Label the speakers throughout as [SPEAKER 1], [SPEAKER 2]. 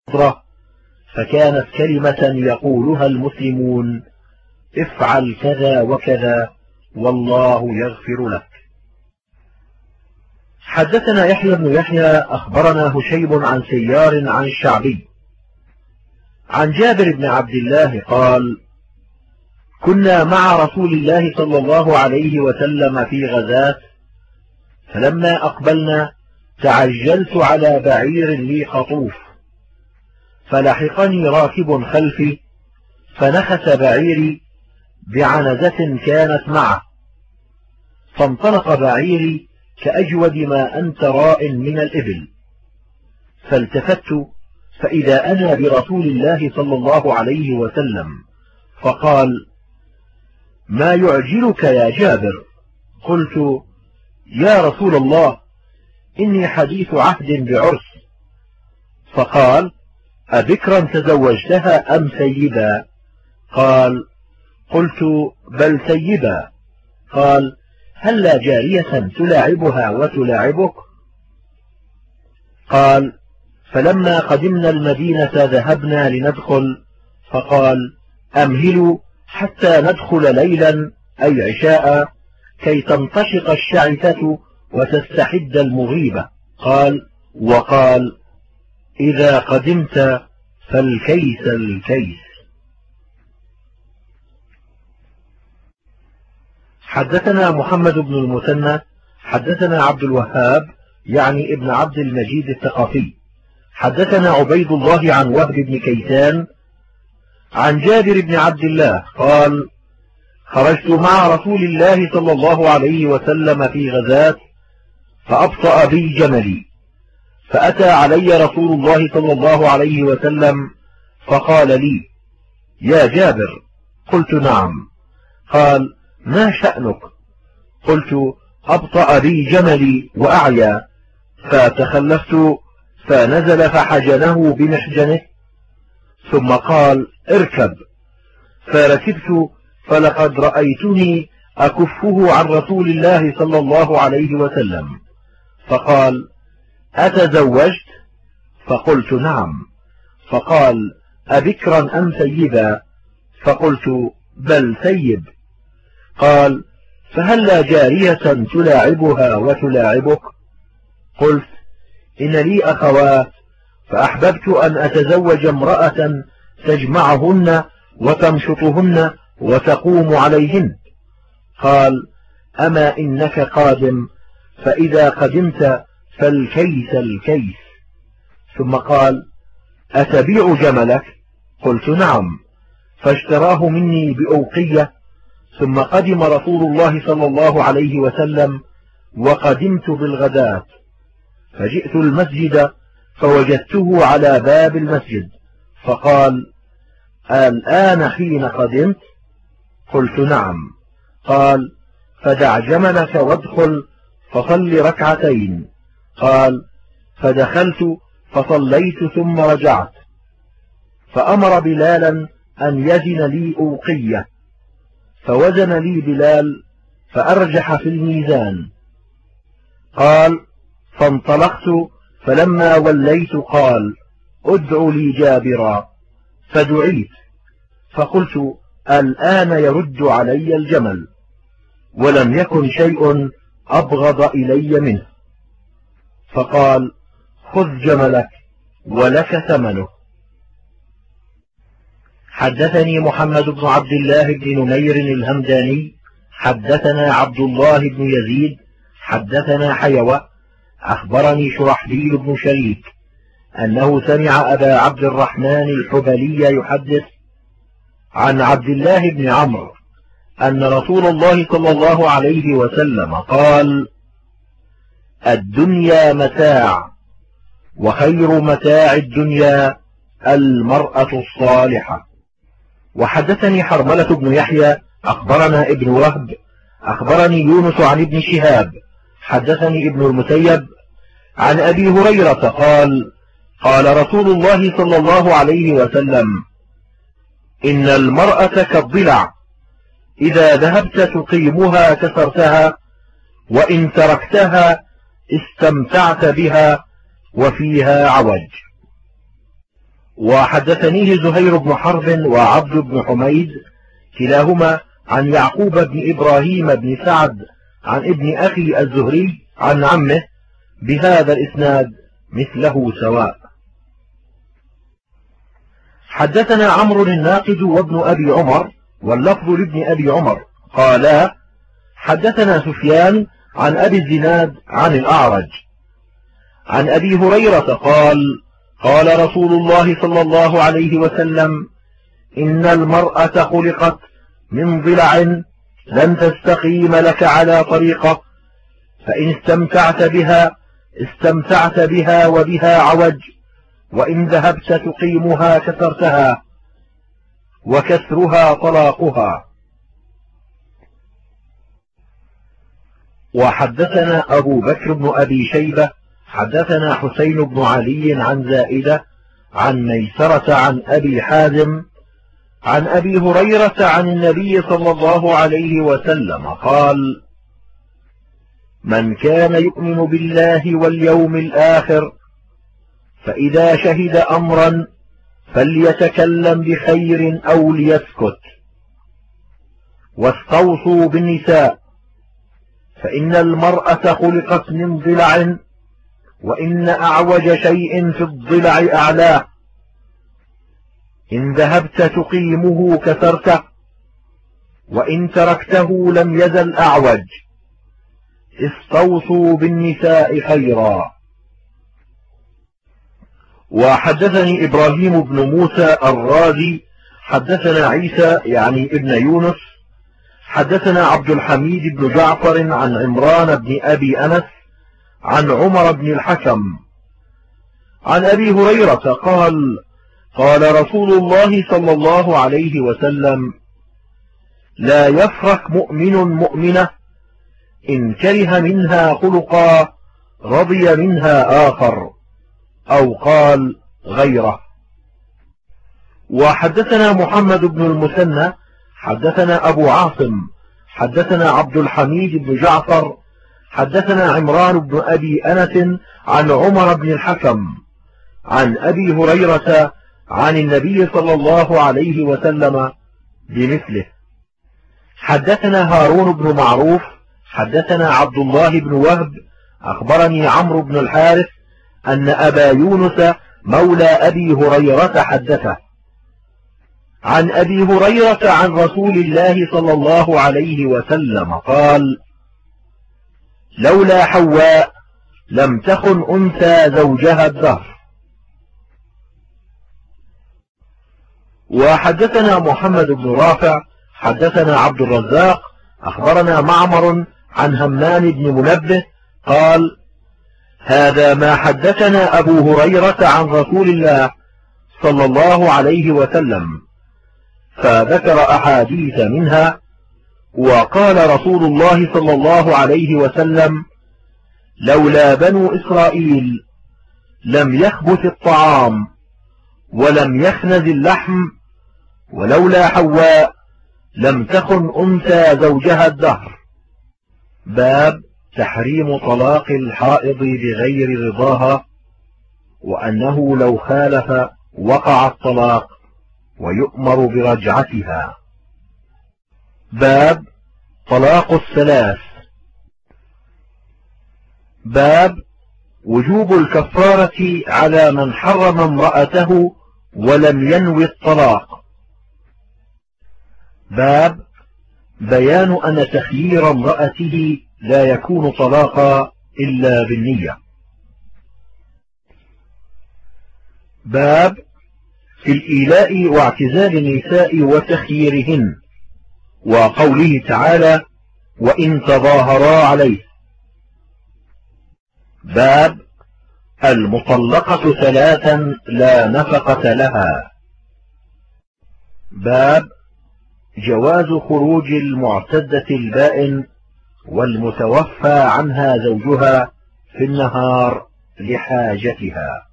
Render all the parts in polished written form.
[SPEAKER 1] فكانت كلمة يقولها المسلمون: افعل كذا وكذا والله يغفر لك. حدثنا يحيى بن يحيى أخبرنا هشيم عن سيار عن الشعبي عن جابر بن عبد الله قال: كنا مع رسول الله صلى الله عليه وسلم في غزاة، فلما أقبلنا تعجلت على بعير لي خطوف، فلحقني راكب خلفي فنخس بعيري بعنزة كانت معه، فانطلق بعيري كأجود ما أنت راء من الإبل، فالتفت فإذا أنا برسول الله صلى الله عليه وسلم، فقال: ما يعجلك يا جابر؟ قلت: يا رسول الله، إني حديث عهد بعرس. فقال: أبكرا تزوجتها أم سيبا؟ قال: قلت: بل سيبا. قال: هل لا جارية تلاعبها وتلاعبك؟ قال: فلما قدمنا المدينة ذهبنا لندخل، فقال: أمهلوا حتى ندخل ليلا أي عشاء كي تنتشق الشعثة وتستحد المغيبة. قال: وقال: إذا قدمت فالكيس الكيس. حدثنا محمد بن المثنى حدثنا عبد الوهاب يعني ابن عبد المجيد الثقفي حدثنا عبيد الله عن وهب بن كيسان عن جابر بن عبد الله قال: خرجت مع رسول الله صلى الله عليه وسلم في غزاة، فأبطأ بي جملي، فأتى علي رسول الله صلى الله عليه وسلم فقال لي: يا جابر. قلت: نعم. قال: ما شأنك؟ قلت: أبطأ بي جملي وأعيا، فتخلفت فنزل فحجنه بمحجنه، ثم قال: اركب، فركبت، فلقد رأيتني أكفه عن رسول الله صلى الله عليه وسلم، فقال: أتزوجت؟ فقلت: نعم. فقال: أبكرا أم سيبا؟ فقلت: بل سيب. قال: فهل لا جارية تلاعبها وتلاعبك؟ قلت: إن لي أخوات، فأحببت أن أتزوج امرأة تجمعهن وتمشطهن وتقوم عليهن. قال: أما إنك قادم، فإذا قدمت فالكيس الكيس. ثم قال: أتبيع جملك؟ قلت: نعم. فاشتراه مني بأوقية. ثم قدم رسول الله صلى الله عليه وسلم، وقدمت بالغداة، فجئت المسجد فوجدته على باب المسجد، فقال: الآن حين قدمت؟ قلت: نعم. قال: فدع جملك وادخل فصل ركعتين. قال: فدخلت فصليت ثم رجعت، فأمر بلالا أن يزن لي أوقية، فوزن لي بلال فأرجح في الميزان. قال: فانطلقت، فلما وليت قال: ادع لي جابرا، فدعيت، فقلت: الآن يرد علي الجمل، ولم يكن شيء أبغض إلي منه. فقال: خذ جملك ولك ثمنه. حدثني محمد بن عبد الله بن نمير الهمداني حدثنا عبد الله بن يزيد حدثنا حيوى أخبرني شرحبيل بن شريك أنه سمع أبا عبد الرحمن الحبلي يحدث عن عبد الله بن عمرو أن رسول الله صلى الله عليه وسلم قال: الدنيا متاع، وخير متاع الدنيا المرأة الصالحة. وحدثني حرملة بن يحيى أخبرنا ابن وهب أخبرني يونس عن ابن شهاب حدثني ابن المسيب عن أبي هريرة قال: قال رسول الله صلى الله عليه وسلم: إن المرأة كالضلع، إذا ذهبت تقيمها كسرتها، وإن تركتها استمتعت بها وفيها عوج. وحدثنيه زهير بن حرب وعبد بن حميد كلاهما عن يعقوب بن إبراهيم بن سعد عن ابن أخي الزهري عن عمه بهذا الإسناد مثله سواء. حدثنا عمرو الناقد وابن أبي عمر واللفظ لابن أبي عمر قالا حدثنا سفيان عن أبي الزناد عن الأعرج عن أبي هريرة قال قال رسول الله صلى الله عليه وسلم إن المرأة خلقت من ضلع لن تستقيم لك على طريقة، فإن استمتعت بها وبها عوج، وإن ذهبت تقيمها كسرتها، وكسرها طلاقها. وحدثنا أبو بكر بن أبي شيبة حدثنا حسين بن علي عن زائدة عن ميسرة عن أبي حازم عن أبي هريرة عن النبي صلى الله عليه وسلم قال من كان يؤمن بالله واليوم الآخر فإذا شهد أمرا فليتكلم بخير أو ليسكت. واستوصوا بالنساء فإن المرأة خلقت من ضلع، وإن أعوج شيء في الضلع أعلاه، إن ذهبت تقيمه كسرته، وإن تركته لم يزل أعوج. استوصوا بالنساء خيرا. وحدثني إبراهيم بن موسى الرازي حدثنا عيسى يعني ابن يونس حدثنا عبد الحميد بن جعفر عن عمران بن أبي أنس عن عمر بن الحكم عن أبي هريرة قال قال رسول الله صلى الله عليه وسلم لا يفرق مؤمن مؤمنة إن كره منها خلقا رضي منها آخر، أو قال غيره. وحدثنا محمد بن المثنى حدثنا أبو عاصم حدثنا عبد الحميد بن جعفر حدثنا عمران بن أبي أنس عن عمر بن الحكم عن أبي هريرة عن النبي صلى الله عليه وسلم بمثله. حدثنا هارون بن معروف حدثنا عبد الله بن وهب أخبرني عمرو بن الحارث أن أبا يونس مولى أبي هريرة حدثه عن أبي هريرة عن رسول الله صلى الله عليه وسلم قال لولا حواء لم تخن أنثى زوجها الدهر. وحدثنا محمد بن رافع حدثنا عبد الرزاق أخبرنا معمر عن همام بن منبه قال هذا ما حدثنا أبو هريرة عن رسول الله صلى الله عليه وسلم، فذكر أحاديث منها. وقال رسول الله صلى الله عليه وسلم لولا بنو إسرائيل لم يخبث الطعام ولم يخنز اللحم، ولولا حواء لم تخن أنثى زوجها الدهر. باب تحريم طلاق الحائض بغير رضاها، وأنه لو خالف وقع الطلاق ويؤمر برجعتها. باب طلاق الثلاث. باب وجوب الكفارة على من حرم امرأته ولم ينوي الطلاق. باب بيان أن تخيير امرأته لا يكون طلاقا إلا بالنية. باب في الإيلاء واعتزال النساء وتخييرهن، وقوله تعالى وإن تظاهرا عليه. باب المطلقة ثلاثا لا نفقة لها. باب جواز خروج المعتدة البائن والمتوفى عنها زوجها في النهار لحاجتها.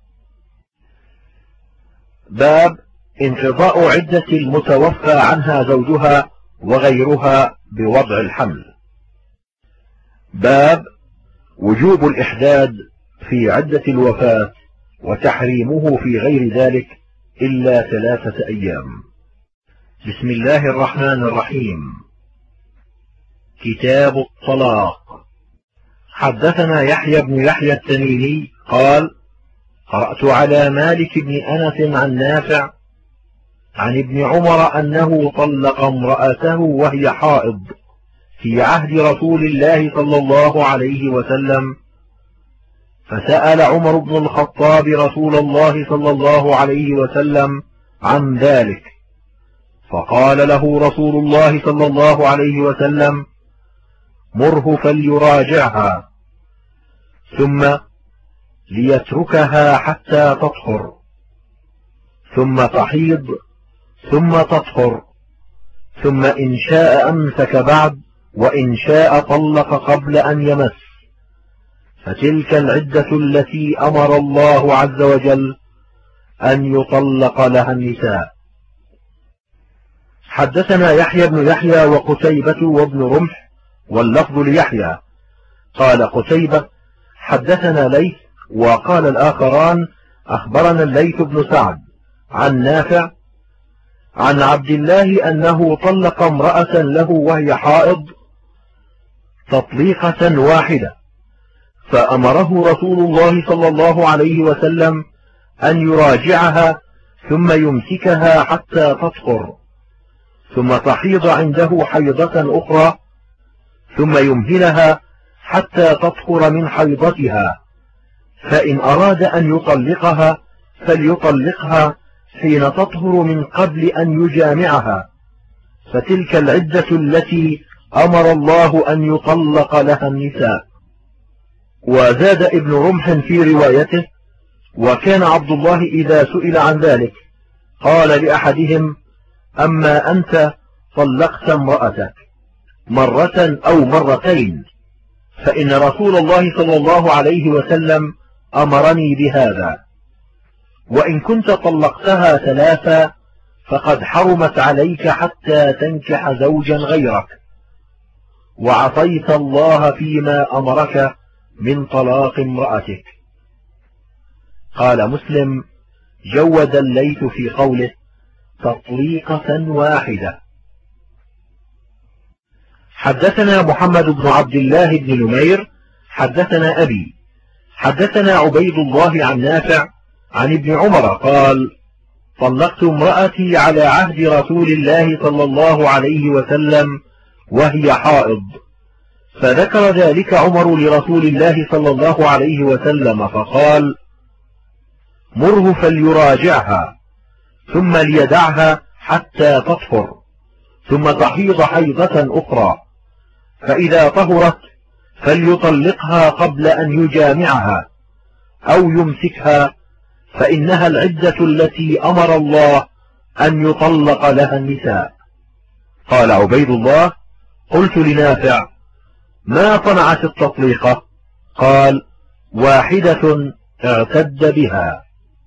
[SPEAKER 1] باب انقضاء عدة المتوفى عنها زوجها وغيرها بوضع الحمل. باب وجوب الإحداد في عدة الوفاة وتحريمه في غير ذلك إلا 3 أيام. بسم الله الرحمن الرحيم. كتاب الطلاق. حدثنا يحيى بن يحيى التميمي قال: قرأت على مالك بن أنس عن نافع عن ابن عمر أنه طلق امرأته وهي حائض في عهد رسول الله صلى الله عليه وسلم، فسأل عمر بن الخطاب رسول الله صلى الله عليه وسلم عن ذلك، فقال له رسول الله صلى الله عليه وسلم: مره فليراجعها، ثم ليتركها حتى تطهر، ثم تحيض، ثم تطهر، ثم إن شاء أمسك بعد، وإن شاء طلق قبل أن يمس، فتلك العدة التي أمر الله عز وجل أن يطلق لها النساء. حدثنا يحيى بن يحيى وقتيبة وابن رمح واللفظ ليحيى. قال قتيبة: حدثنا ليث، وقال الآخران: أخبرنا الليث بن سعد عن نافع عن عبد الله أنه طلق امرأة له وهي حائض تطليقة واحدة، فأمره رسول الله صلى الله عليه وسلم أن يراجعها ثم يمسكها حتى تطهر، ثم تحيض عنده حيضة أخرى، ثم يمهلها حتى تطهر من حيضتها، فإن أراد أن يطلقها فليطلقها حين تطهر من قبل أن يجامعها، فتلك العدة التي أمر الله أن يطلق لها النساء. وزاد ابن رمح في روايته: وكان عبد الله إذا سئل عن ذلك قال لأحدهم: أما أنت طلقت امرأتك مرة أو مرتين، فإن رسول الله صلى الله عليه وسلم أمرني بهذا، وإن كنت طلقتها 3 فقد حرمت عليك حتى تنكح زوجا غيرك، وعصيت الله فيما أمرك من طلاق امرأتك. قال مسلم: جود الليث في قوله تطليقة واحدة. حدثنا محمد بن عبد الله بن نمير حدثنا أبي حدثنا عبيد الله عن نافع عن ابن عمر قال: طلقت امرأتي على عهد رسول الله صلى الله عليه وسلم وهي حائض، فذكر ذلك عمر لرسول الله صلى الله عليه وسلم فقال: مره فليراجعها، ثم ليدعها حتى تطهر، ثم تحيض حيضة أخرى، فإذا طهرت فليطلقها قبل أن يجامعها أو يمسكها، فإنها العدة التي أمر الله أن يطلق لها النساء. قال عبيد الله: قلت لنافع: ما صنعت التطليقة؟ قال: واحدة اعتد بها.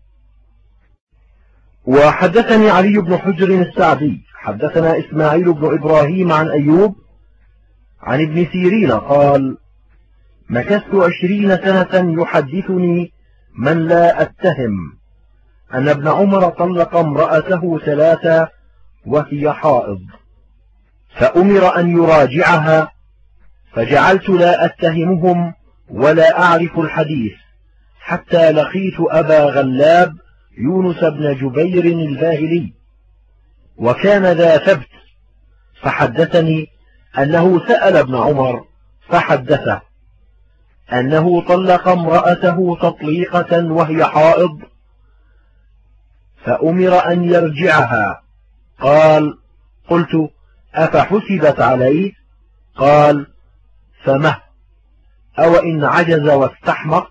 [SPEAKER 1] وحدثني علي بن حجر السعدي حدثنا إسماعيل بن إبراهيم عن أيوب عن ابن سيرين قال: مكثت 20 سنة يحدثني من لا أتهم أن ابن عمر طلق امرأته 3 وهي حائض، فأمر أن يراجعها، فجعلت لا أتهمهم ولا أعرف الحديث، حتى لقيت أبا غلاب يونس بن جبير الباهلي، وكان ذا ثبت، فحدثني أنه سأل ابن عمر فحدثه أنه طلق امرأته تطليقة وهي حائض، فأمر أن يرجعها. قال: قلت: أفحسبت عليه؟ قال: فمه، أو إن عجز واستحمق.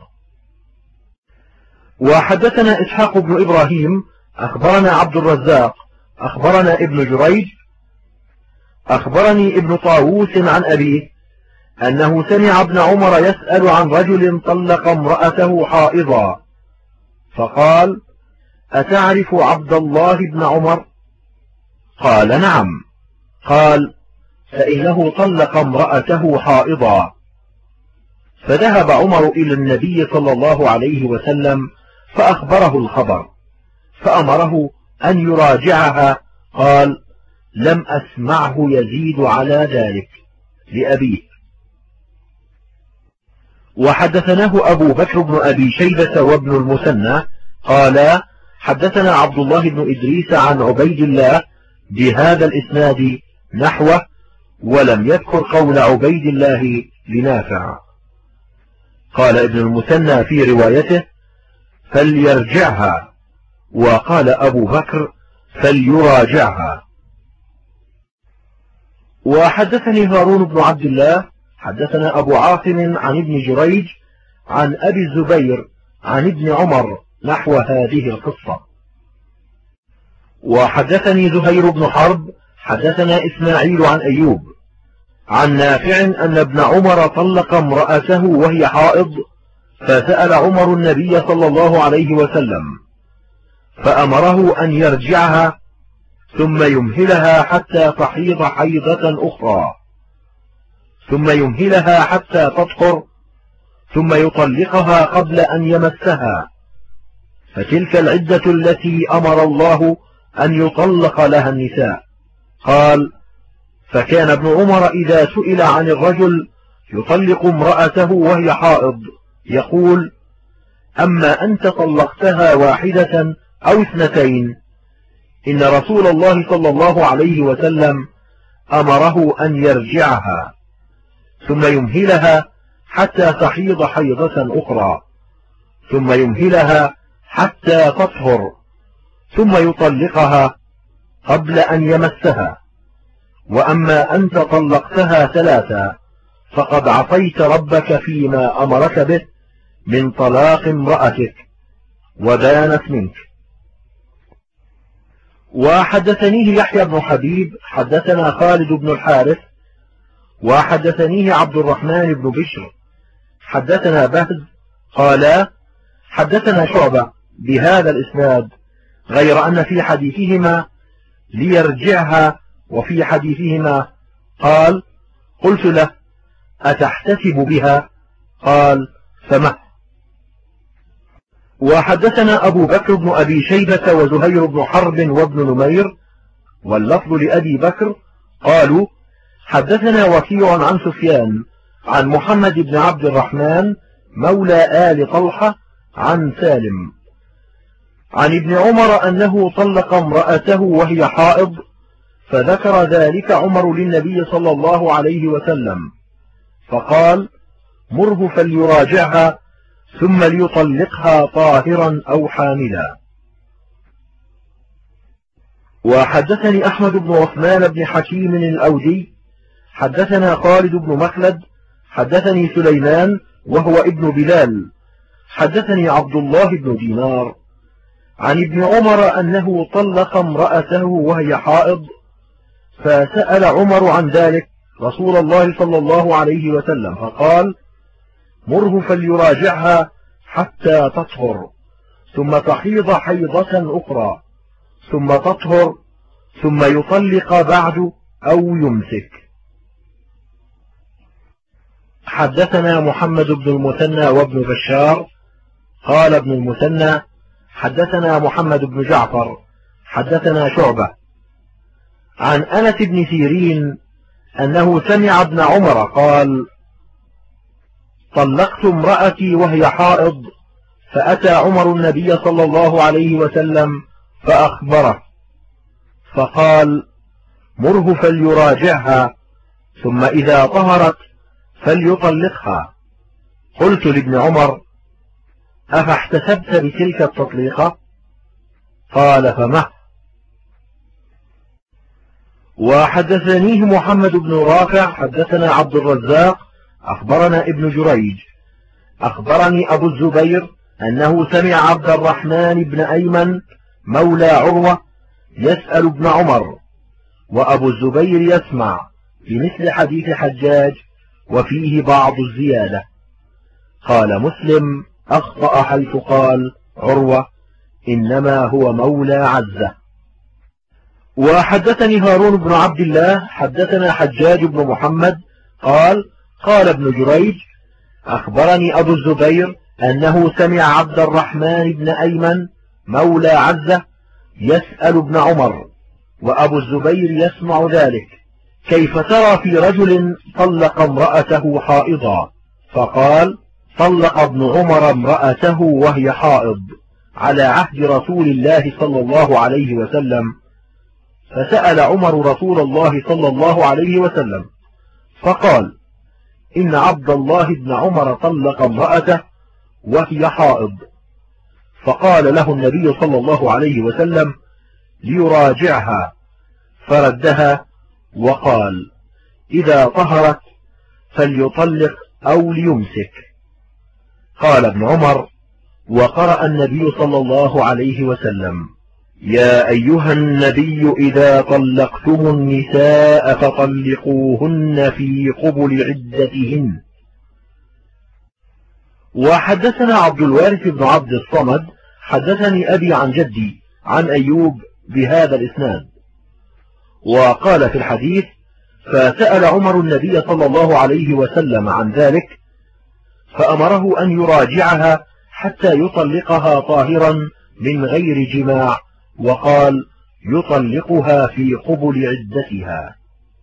[SPEAKER 1] وحدثنا إسحاق بن إبراهيم أخبرنا عبد الرزاق أخبرنا ابن جريج أخبرني ابن طاووس عن أبيه أنه سمع ابن عمر يسأل عن رجل طلق امرأته حائضا، فقال: أتعرف عبد الله بن عمر؟ قال: نعم. قال: فإنه طلق امرأته حائضا. فذهب عمر إلى النبي صلى الله عليه وسلم فأخبره الخبر، فأمره أن يراجعها. قال: لم أسمعه يزيد على ذلك لأبيه. وحدثناه أبو بكر بن أبي شيبة وابن المثنى قال: حدثنا عبد الله بن إدريس عن عبيد الله بهذا الإسناد نحوه، ولم يذكر قول عبيد الله لنافع. قال ابن المثنى في روايته: فليرجعها، وقال أبو بكر: فليراجعها. وحدثني هارون بن عبد الله حدثنا أبو عاصم عن ابن جريج عن أبي الزبير عن ابن عمر نحو هذه القصة. وحدثني زهير بن حرب حدثنا إسماعيل عن أيوب عن نافع أن ابن عمر طلق امرأته وهي حائض، فسأل عمر النبي صلى الله عليه وسلم فأمره أن يرجعها ثم يمهلها حتى تحيض حيضة أخرى، ثم يمهلها حتى تطهر، ثم يطلقها قبل أن يمسها، فتلك العدة التي أمر الله أن يطلق لها النساء. قال: فكان ابن عمر إذا سئل عن الرجل يطلق امرأته وهي حائض يقول: أما أنت طلقتها واحدة أو اثنتين، إن رسول الله صلى الله عليه وسلم أمره أن يرجعها ثم يمهلها حتى تحيض حيضة أخرى، ثم يمهلها حتى تطهر، ثم يطلقها قبل أن يمسها. وأما أنت طلقتها ثلاثا فقد عصيت ربك فيما أمرك به من طلاق امرأتك وبانت منك. وحدثنيه يحيى بن حبيب حدثنا خالد بن الحارث وحدثنيه عبد الرحمن بن بشر حدثنا بهز قال: حدثنا شعبة بهذا الإسناد، غير أن في حديثهما ليرجعها، وفي حديثهما قال: قلت له: أتحتسب بها؟ قال: فما. وحدثنا أبو بكر بن أبي شيبة وزهير بن حرب وابن نمير واللفظ لأبي بكر قالوا: حدثنا وكيع عن سفيان عن محمد بن عبد الرحمن مولى آل طلحة عن سالم عن ابن عمر أنه طلق امرأته وهي حائض، فذكر ذلك عمر للنبي صلى الله عليه وسلم فقال: مره فليراجعها ثم ليطلقها طاهرا أو حاملا. وحدثني أحمد بن عثمان بن حكيم الأودي حدثنا خالد بن مخلد حدثني سليمان وهو ابن بلال حدثني عبد الله بن دينار عن ابن عمر أنه طلق امرأته وهي حائض، فسأل عمر عن ذلك رسول الله صلى الله عليه وسلم فقال: مره فليراجعها حتى تطهر، ثم تحيض حيضة أخرى، ثم تطهر، ثم يطلق بعد أو يمسك. حدثنا محمد بن المثنى وابن بشار قال ابن المثنى: حدثنا محمد بن جعفر حدثنا شعبة عن أنس بن سيرين أنه سمع ابن عمر قال: طلقت امرأتي وهي حائض، فأتى عمر النبي صلى الله عليه وسلم فأخبره فقال: مره فليراجعها، ثم إذا طهرت فليطلقها. قلت لابن عمر: أفاحتسبت بتلك التطليقة؟ قال: فمه. وحدثنيه محمد بن رافع حدثنا عبد الرزاق أخبرنا ابن جريج أخبرني أبو الزبير أنه سمع عبد الرحمن بن أيمن مولى عروة يسأل ابن عمر، وأبو الزبير يسمع بمثل حديث حجاج وفيه بعض الزيادة. قال مسلم: أخطأ حيث قال عروة إنما هو مولى عزة. وحدثني هارون بن عبد الله حدثنا حجاج بن محمد قال: قال ابن جريج: أخبرني أبو الزبير أنه سمع عبد الرحمن بن أيمن مولى عزة يسأل ابن عمر وأبو الزبير يسمع ذلك: كيف ترى في رجل طلق امرأته حائضا؟ فقال: طلق ابن عمر امرأته وهي حائض على عهد رسول الله صلى الله عليه وسلم. فسأل عمر رسول الله صلى الله عليه وسلم فقال: إن عبد الله بن عمر طلق امرأته وهي حائض. فقال له النبي صلى الله عليه وسلم ليراجعها، فردها وقال: إذا طهرت فليطلق أو ليمسك. قال ابن عمر: وقرأ النبي صلى الله عليه وسلم: يا أيها النبي إذا طلقتم النساء فطلقوهن في قبل عدتهن. وحدثنا عبد الوارث بن عبد الصمد حدثني أبي عن جدي عن أيوب بهذا الإسناد. وقال في الحديث: فسأل عمر النبي صلى الله عليه وسلم عن ذلك، فأمره أن يراجعها حتى يطلقها طاهرا من غير جماع، وقال: يطلقها في قبل عدتها.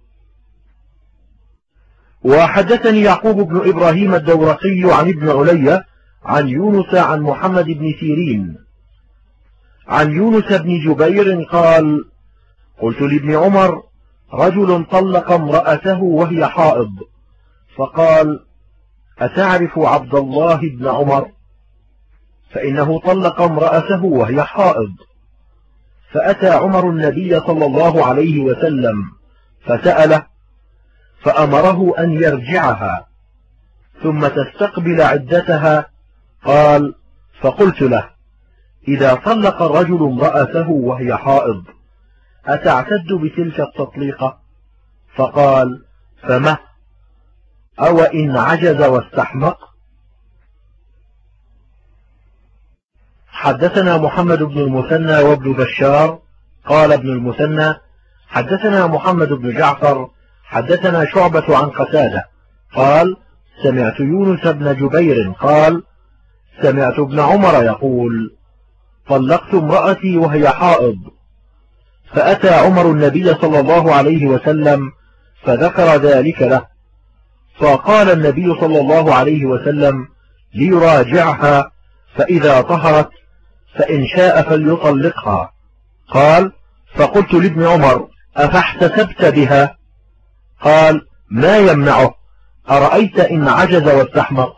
[SPEAKER 1] وحدثني يعقوب بن إبراهيم الدورقي عن ابن علي عن يونس عن محمد بن سيرين عن يونس بن جبير قال: قلت لابن عمر: رجل طلق امرأته وهي حائض. فقال: أتعرف عبد الله بن عمر؟ فإنه طلق امرأته وهي حائض. فأتى عمر النبي صلى الله عليه وسلم فسأله، فأمره أن يرجعها ثم تستقبل عدتها. قال: فقلت له: إذا طلق الرجل امرأته وهي حائض أتعتد بتلك التطليقة؟ فقال: فمه، أو إن عجز واستحمق. حدثنا محمد بن المثنى وابن بشار قال ابن المثنى: حدثنا محمد بن جعفر حدثنا شعبة عن قتادة قال: سمعت يونس بن جبير قال: سمعت ابن عمر يقول: طلقت امرأتي وهي حائض. فأتى عمر النبي صلى الله عليه وسلم فذكر ذلك له، فقال النبي صلى الله عليه وسلم: ليراجعها، فإذا طهرت فإن شاء فليطلقها. قال: فقلت لابن عمر: أفاحتسبت بها؟ قال: ما يمنعه، أرأيت إن عجز واستحمق.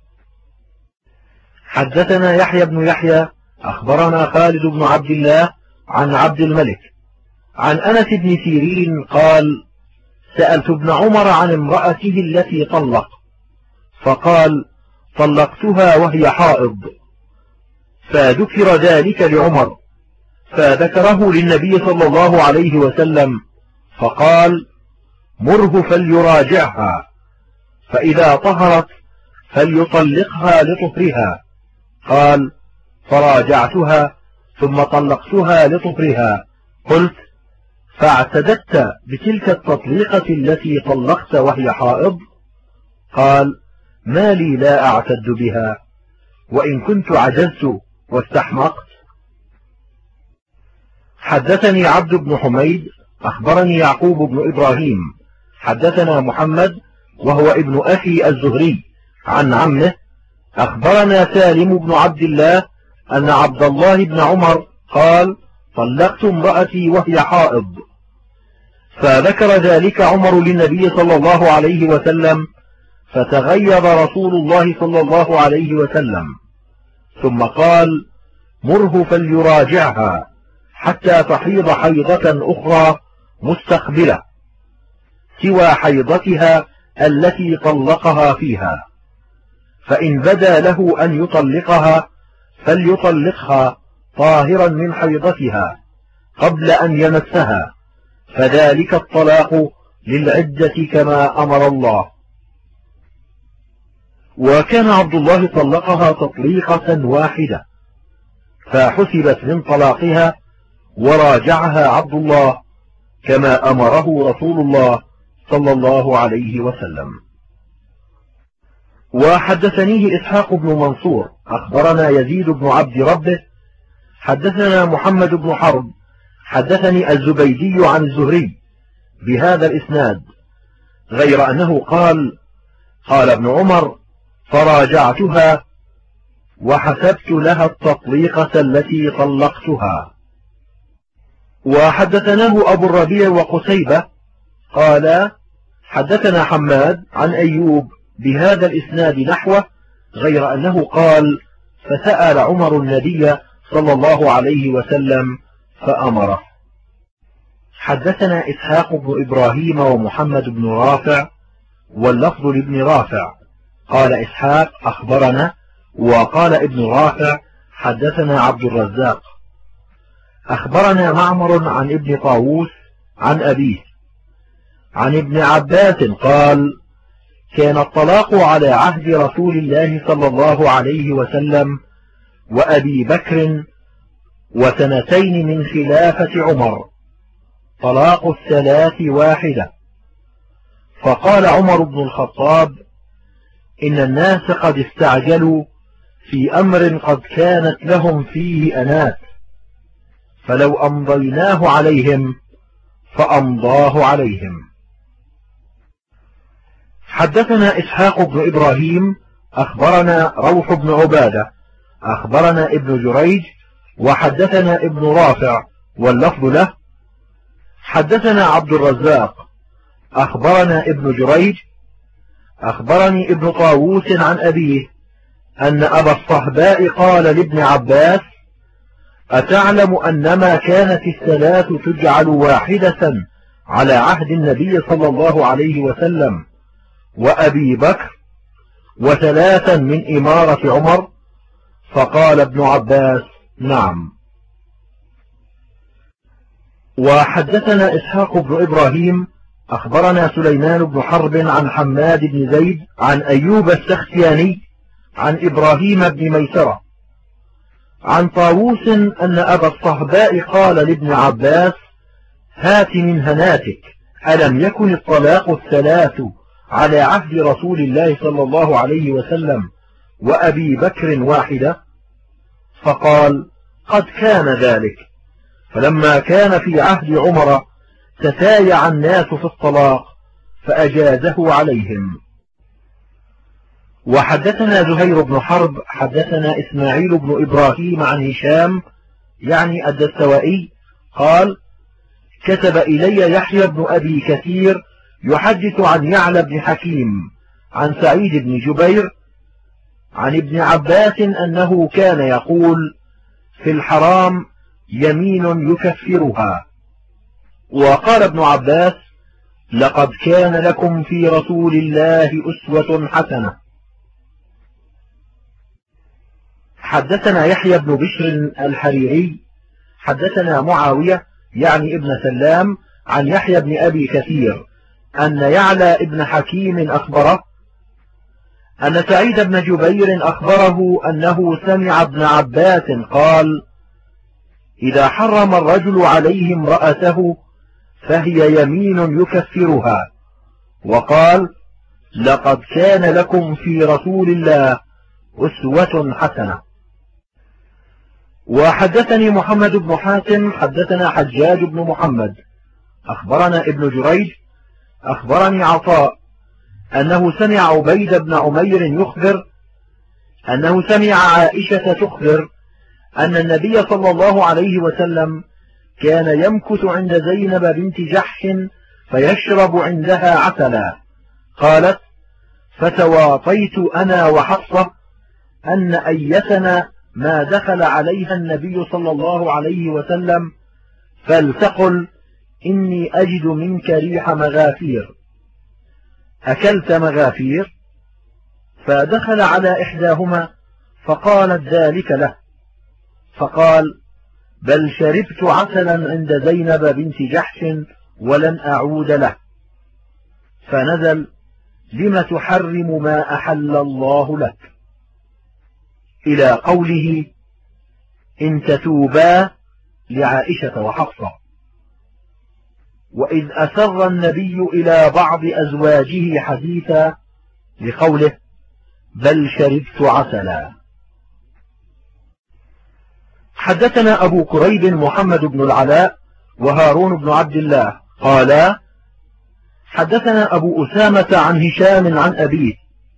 [SPEAKER 1] حدثنا يحيى بن يحيى أخبرنا خالد بن عبد الله عن عبد الملك عن أنس بن سيرين قال: سألت ابن عمر عن امرأته التي طلق، فقال: طلقتها وهي حائض. فذكر ذلك لعمر، فذكره للنبي صلى الله عليه وسلم، فقال: مره فليراجعها، فإذا طهرت فليطلقها لطهرها. قال: فراجعتها ثم طلقتها لطهرها. قلت: فاعتددت بتلك التطليقة التي طلقت وهي حائض؟ قال: ما لي لا أعتد بها، وإن كنت عجزت واستحمقت. حدثني عبد بن حميد أخبرني يعقوب بن إبراهيم حدثنا محمد وهو ابن أخي الزهري عن عمه أخبرنا سالم بن عبد الله أن عبد الله بن عمر قال: طلقت امرأتي وهي حائض. فذكر ذلك عمر للنبي صلى الله عليه وسلم، فتغيظ رسول الله صلى الله عليه وسلم، ثم قال: مره فليراجعها حتى تحيض حيضة أخرى مستقبلة سوى حيضتها التي طلقها فيها، فإن بدا له أن يطلقها فليطلقها طاهرا من حيضتها قبل أن يمسها، فذلك الطلاق للعدة كما أمر الله. وكان عبد الله طلقها تطليقة واحدة، فحسبت من طلاقها وراجعها عبد الله كما أمره رسول الله صلى الله عليه وسلم. وحدثنيه إسحاق بن منصور أخبرنا يزيد بن عبد ربه حدثنا محمد بن حرب حدثني الزبيدي عن الزهري بهذا الإسناد، غير أنه قال ابن عمر فراجعتها وحسبت لها التطليقة التي طلقتها. وحدثناه أبو الربيع وقتيبة قال حدثنا حماد عن أيوب بهذا الإسناد نحوه، غير أنه قال فسأل عمر النبي صلى الله عليه وسلم فأمره. حدثنا إسحاق بن إبراهيم ومحمد بن رافع واللفظ لابن رافع، قال إسحاق أخبرنا، وقال ابن رافع حدثنا عبد الرزاق. أخبرنا معمر عن ابن طاووس عن أبيه عن ابن عباس قال كان الطلاق على عهد رسول الله صلى الله عليه وسلم وأبي بكر وسنتين من خلافة عمر، طلاق الثلاث واحدة. فقال عمر بن الخطاب إن الناس قد استعجلوا في أمر قد كانت لهم فيه أنات، فلو أمضيناه عليهم فأمضاه عليهم. حدثنا إسحاق بن إبراهيم أخبرنا روح بن عبادة أخبرنا ابن جريج وحدثنا ابن رافع واللفظ له. حدثنا عبد الرزاق أخبرنا ابن جريج أخبرني ابن طاووس عن أبيه أن أبا الصهباء قال لابن عباس أتعلم أنما كانت الثلاث تجعل واحدة على عهد النبي صلى الله عليه وسلم وأبي بكر وثلاثا من إمارة عمر؟ فقال ابن عباس نعم. وحدثنا إسحاق بن إبراهيم أخبرنا سليمان بن حرب عن حماد بن زيد عن أيوب السختياني عن إبراهيم بن ميسرة عن طاووس أن أبا الصهباء قال لابن عباس هات من هناتك، ألم يكن الطلاق الثلاث على عهد رسول الله صلى الله عليه وسلم وأبي بكر واحدة؟ فقال قد كان ذلك، فلما كان في عهد عمر تتايع الناس في الطلاق فأجازه عليهم. وحدثنا زهير بن حرب حدثنا إسماعيل بن إبراهيم عن هشام يعني الدستوائي قال كتب إلي يحيى بن أبي كثير يحدث عن يعلى بن حكيم عن سعيد بن جبير عن ابن عباس أنه كان يقول في الحرام يمين يكفرها. وقال ابن عباس لقد كان لكم في رسول الله أسوة حسنة. حدثنا يحيى بن بشر الحريري حدثنا معاوية يعني ابن سلام عن يحيى بن أبي كثير أن يعلى ابن حكيم أخبره أن سعيد بن جبير أخبره أنه سمع ابن عباس قال إذا حرم الرجل عليه امرأته فهي يمين يكفرها. وقال لقد كان لكم في رسول الله أسوة حسنة. وحدثني محمد بن حاتم حدثنا حجاج بن محمد أخبرنا ابن جريج أخبرني عطاء أنه سمع عبيد بن عمير يخبر أنه سمع عائشة تخبر أن النبي صلى الله عليه وسلم كان يمكث عند زينب بنت جحش فيشرب عندها عسلا. قالت فتواطيت أنا وحفصة أن أيتنا ما دخل عليها النبي صلى الله عليه وسلم فلتقل إني أجد منك ريح مغافير، أكلت مغافير؟ فدخل على إحداهما فقالت ذلك له، فقال بل شربت عسلا عند زينب بنت جحش ولن أعود له. فنزل لم تحرم ما أحل الله لك إلى قوله إن تتوبا لعائشة وحفصة. وإذ أسر النبي إلى بعض أزواجه حديثا لقوله بل شربت عسلا. حدثنا أبو كريب محمد بن العلاء وهارون بن عبد الله قالا حدثنا أبو أسامة عن هشام عن أبيه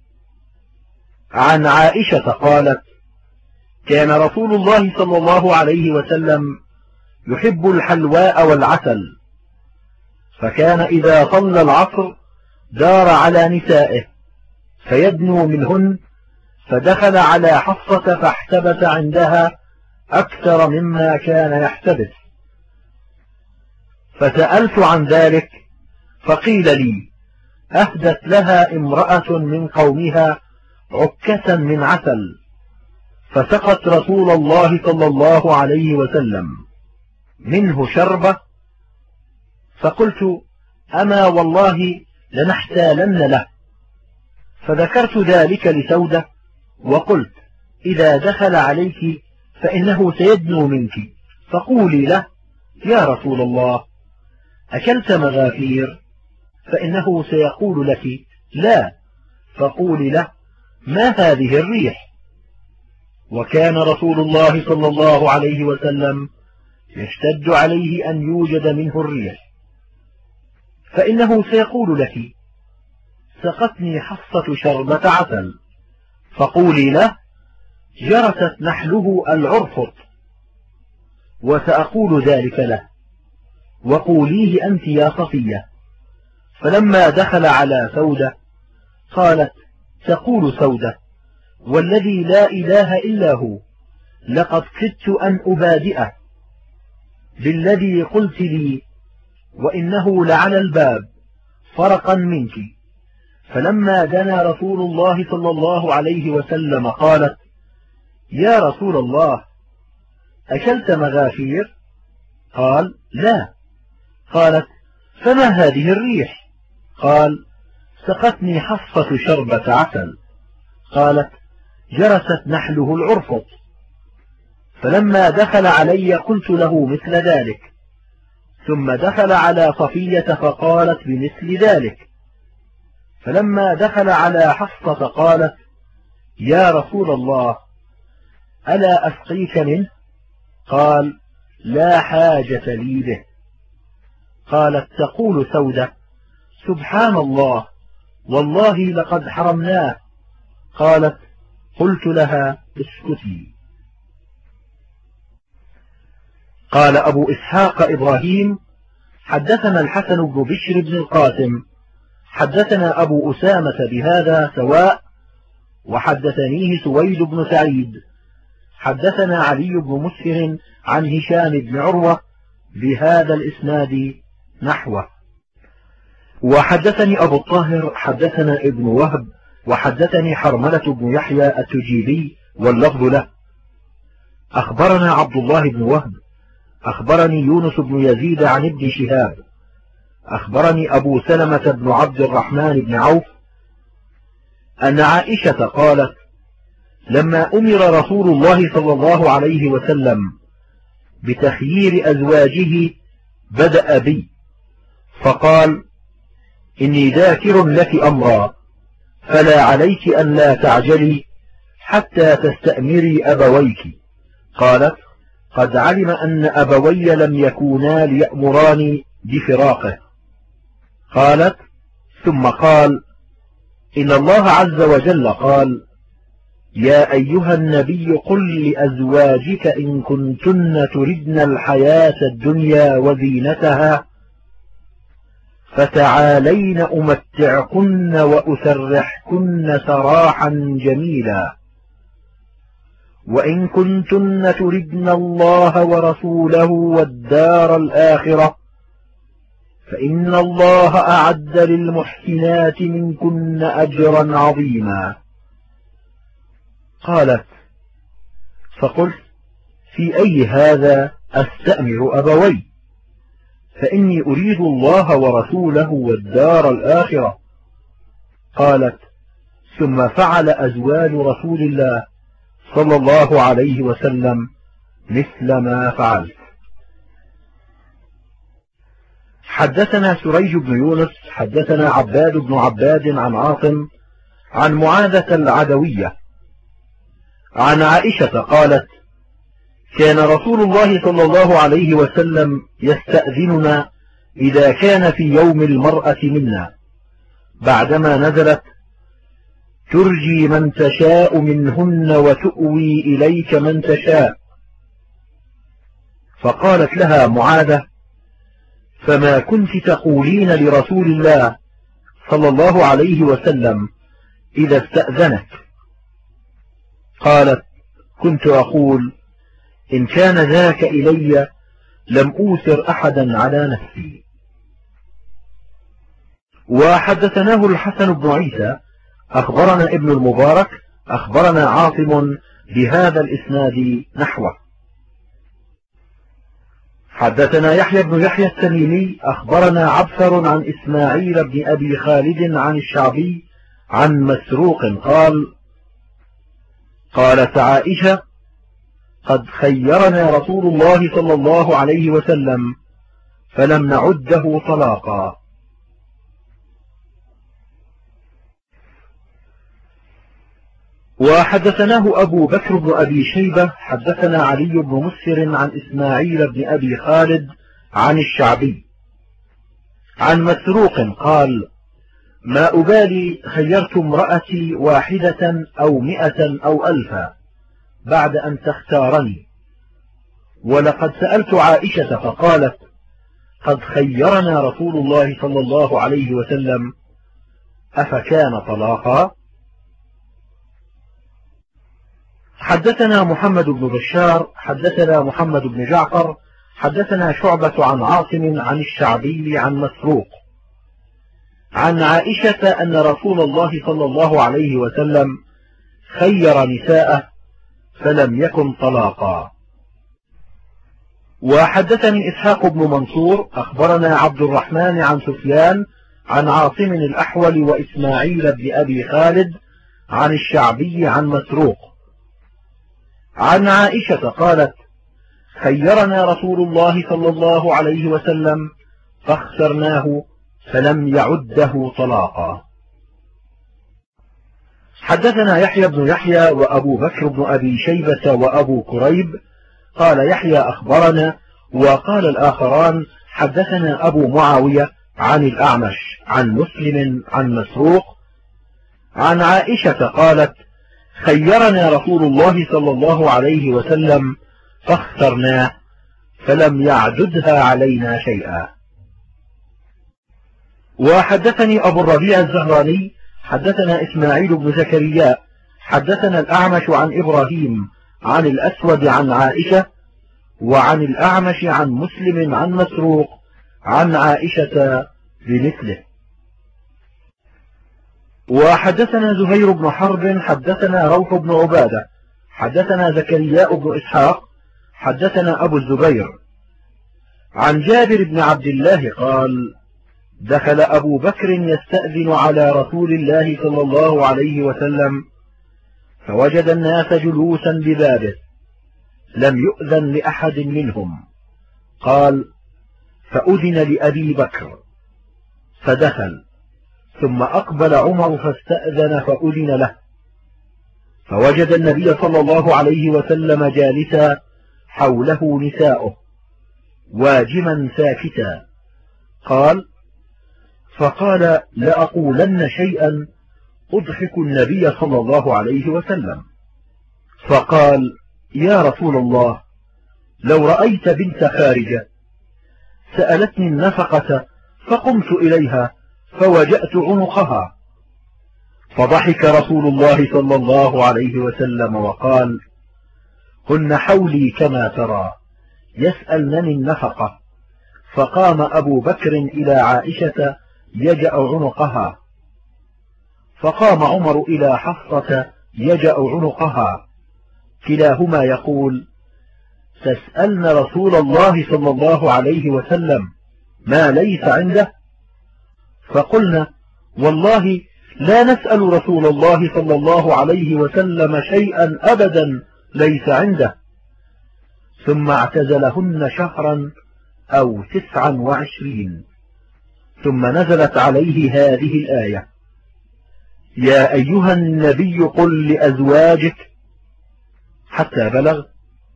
[SPEAKER 1] عن عائشة قالت كان رسول الله صلى الله عليه وسلم يحب الحلواء والعسل، فكان إذا صلى العصر دار على نسائه فيدنو منهن، فدخل على حفصة فاحتبس عندها أكثر مما كان يحتبس، فسألت عن ذلك فقيل لي أهدت لها امرأة من قومها عكة من عسل، فسقت رسول الله صلى الله عليه وسلم منه شربة، فقلت أما والله لنحتالن له، فذكرت ذلك لسودة وقلت إذا دخل عليك فإنه سيدنو منك، فقولي له يا رسول الله أكلت مغافير؟ فإنه سيقول لك لا، فقولي له ما هذه الريح؟ وكان رسول الله صلى الله عليه وسلم يشتد عليه أن يوجد منه الريح، فإنه سيقول لك سقتني حفصة شربة عسل، فقولي له جرست نحله العرفط، وسأقول ذلك له، وقوليه أنت يا صفية. فلما دخل على سودة قالت تقول سودة والذي لا إله إلا هو لقد كدت أن أبادئه بالذي قلت لي وإنه لعلى الباب فرقا منك. فلما دنا رسول الله صلى الله عليه وسلم قالت يا رسول الله أكلت مغافير؟ قال لا. قالت فما هذه الريح؟ قال سقتني حفصة شربة عسل. قالت جرست نحله العرفط. فلما دخل علي قلت له مثل ذلك، ثم دخل على صفية فقالت بمثل ذلك. فلما دخل على حفصة قالت يا رسول الله ألا أسقيك منه؟ قال لا حاجة لي به. قالت تقول سودة سبحان الله والله لقد حرمناه. قالت قلت لها اسكتي. قال أبو إسحاق إبراهيم حدثنا الحسن بن بشر بن القاسم حدثنا أبو أسامة بهذا سواء، وحدثنيه سويد بن سعيد حدثنا علي بن مسهر عن هشام بن عروة بهذا الإسناد نحوه. وحدثني أبو الطاهر حدثنا ابن وهب وحدثني حرملة بن يحيى التجيبي واللفظ له. أخبرنا عبد الله بن وهب أخبرني يونس بن يزيد عن ابن شهاب أخبرني أبو سلمة بن عبد الرحمن بن عوف أن عائشة قالت لما أمر رسول الله صلى الله عليه وسلم بتخيير أزواجه بدأ بي فقال إني ذاكر لك أمرا فلا عليك أن لا تعجلي حتى تستأمري أبويك. قالت قد علم أن أبوي لم يكونا ليأمراني بفراقه. قالت ثم قال إن الله عز وجل قال يا أيها النبي قل لأزواجك إن كنتن تردن الحياة الدنيا وزينتها فتعالين أمتعكن وأسرحكن سراحا جميلا وإن كنتن تردن الله ورسوله والدار الآخرة فإن الله أعد للمحسنات منكن أجرا عظيما. قالت فقلت في أي هذا أستأمر أبوي فإني أريد الله ورسوله والدار الآخرة. قالت ثم فعل أزواج رسول الله صلى الله عليه وسلم مثل ما فعلت. حدثنا سريج بن يونس حدثنا عباد بن عباد عن عاصم عن معاذة العدوية عن عائشة قالت كان رسول الله صلى الله عليه وسلم يستأذننا إذا كان في يوم المرأة منا، بعدما نزلت: ترجي من تشاء منهن وتؤوي إليك من تشاء. فقالت لها معاذة: فما كنت تقولين لرسول الله صلى الله عليه وسلم إذا استأذنك؟ قالت: كنت أقول: إن كان ذاك إلي لم أوثر أحدا على نفسي. وحدثناه الحسن بن عيسى أخبرنا ابن المبارك أخبرنا عاصم بهذا الإسناد نحوه. حدثنا يحيى بن يحيى التميمي أخبرنا عبثر عن إسماعيل بن أبي خالد عن الشعبي عن مسروق قال: قالت عائشة: قد خيرنا رسول الله صلى الله عليه وسلم فلم نعده طلاقا. وحدثناه أبو بكر بن أبي شيبة حدثنا علي بن مسر عن إسماعيل بن أبي خالد عن الشعبي عن مسروق قال: ما أبالي خيرت امرأتي 1 أو 100 أو 1000 بعد أن تختارني. ولقد سألت عائشة فقالت: قد خيرنا رسول الله صلى الله عليه وسلم أفكان طلاقا؟ حدثنا محمد بن بشار حدثنا محمد بن جعفر حدثنا شعبة عن عاصم عن الشعبي عن مسروق عن عائشة أن رسول الله صلى الله عليه وسلم خير نساءه فلم يكن طلاقا. وحدثني إسحاق بن منصور أخبرنا عبد الرحمن عن سفيان عن عاصم الأحول وإسماعيل بن أبي خالد عن الشعبي عن مسروق عن عائشة قالت: خيرنا رسول الله صلى الله عليه وسلم فاخترناه فلم يعده طلاقا. حدثنا يحيى بن يحيى وأبو بكر بن أبي شيبة وأبو كريب قال يحيى أخبرنا، وقال الآخران حدثنا أبو معاوية عن الأعمش عن مسلم عن مسروق عن عائشة قالت: خيرنا رسول الله صلى الله عليه وسلم فاخترناه فلم يعددها علينا شيئا. وحدثني أبو الربيع الزهراني حدثنا إسماعيل بن زكريا حدثنا الأعمش عن إبراهيم عن الأسود عن عائشة وعن الأعمش عن مسلم عن مسروق عن عائشة بمثله. وحدثنا زهير بن حرب حدثنا روح بن عبادة حدثنا زكرياء بن إسحاق حدثنا أبو الزبير عن جابر بن عبد الله قال: دخل أبو بكر يستأذن على رسول الله صلى الله عليه وسلم فوجد الناس جلوسا ببابه لم يؤذن لأحد منهم. قال: فأذن لأبي بكر فدخل، ثم أقبل عمر فاستأذن فأذن له، فوجد النبي صلى الله عليه وسلم جالسا حوله نساؤه واجما ساكتا. قال: فقال: لأقولن شيئا أضحك النبي صلى الله عليه وسلم. فقال: يا رسول الله، لو رأيت بنت خارجة سألتني النفقة فقمت إليها فوجأت عنقها. فضحك رسول الله صلى الله عليه وسلم وقال: هن حولي كما ترى يسألنني النفقة. فقام أبو بكر إلى عائشة يجأ عنقها، فقام عمر إلى حفصة يجأ عنقها، كلاهما يقول: تسألن رسول الله صلى الله عليه وسلم ما ليس عنده؟ فقلنا: والله لا نسأل رسول الله صلى الله عليه وسلم شيئا أبدا ليس عنده. ثم اعتزلهن شهرا أو 29، ثم نزلت عليه هذه الآية: يا أيها النبي قل لأزواجك، حتى بلغ: